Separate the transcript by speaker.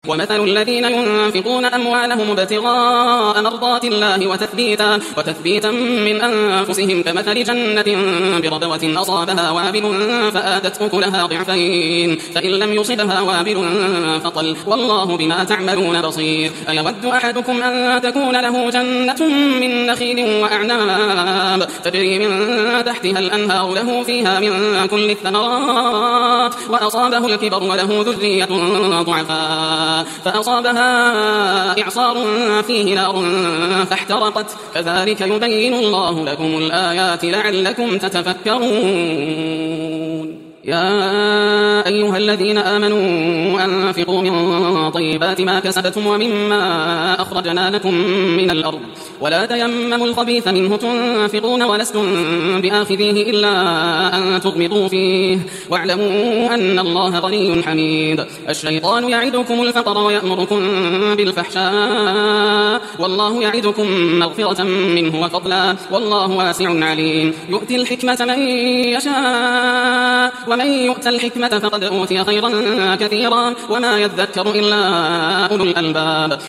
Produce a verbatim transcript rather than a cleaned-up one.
Speaker 1: ومثل الذين ينفقون أموالهم ابتغاء مرضات الله وتثبيتا, وتثبيتا من أنفسهم كمثل جنة بربوة أصابها وابل فآتت أكلها ضعفين فإن لم يصبها وابل فطل والله بما تعملون بصير. أيود أحدكم أن تكون له جنة من نخيل وأعناب تجري من تحتها الأنهار له فيها من كل الثمرات وأصابه الكبر وله ذرية ضعفاء فأصابها إعصار فيه نار فاحترقت كذلك يبين الله لكم الآيات لعلكم تتفكرون. يا أيها الذين آمنوا أنفقوا من طيبات ما كسبتم ومما أخرجنا لكم من الأرض ولا تيمموا الخبيث منه تنفقون ولستم بآخذيه إلا أن تغمضوا فيه واعلموا أن الله غني حميد. الشيطان يعدكم الفقر ويأمركم بالفحشاء والله يعدكم مغفرة منه وفضلا والله واسع عليم. يؤتي الحكمة من يشاء ومن يؤت الحكمة فقد أوتي خيرا كثيرا وما يذكر إلا أولو الألباب.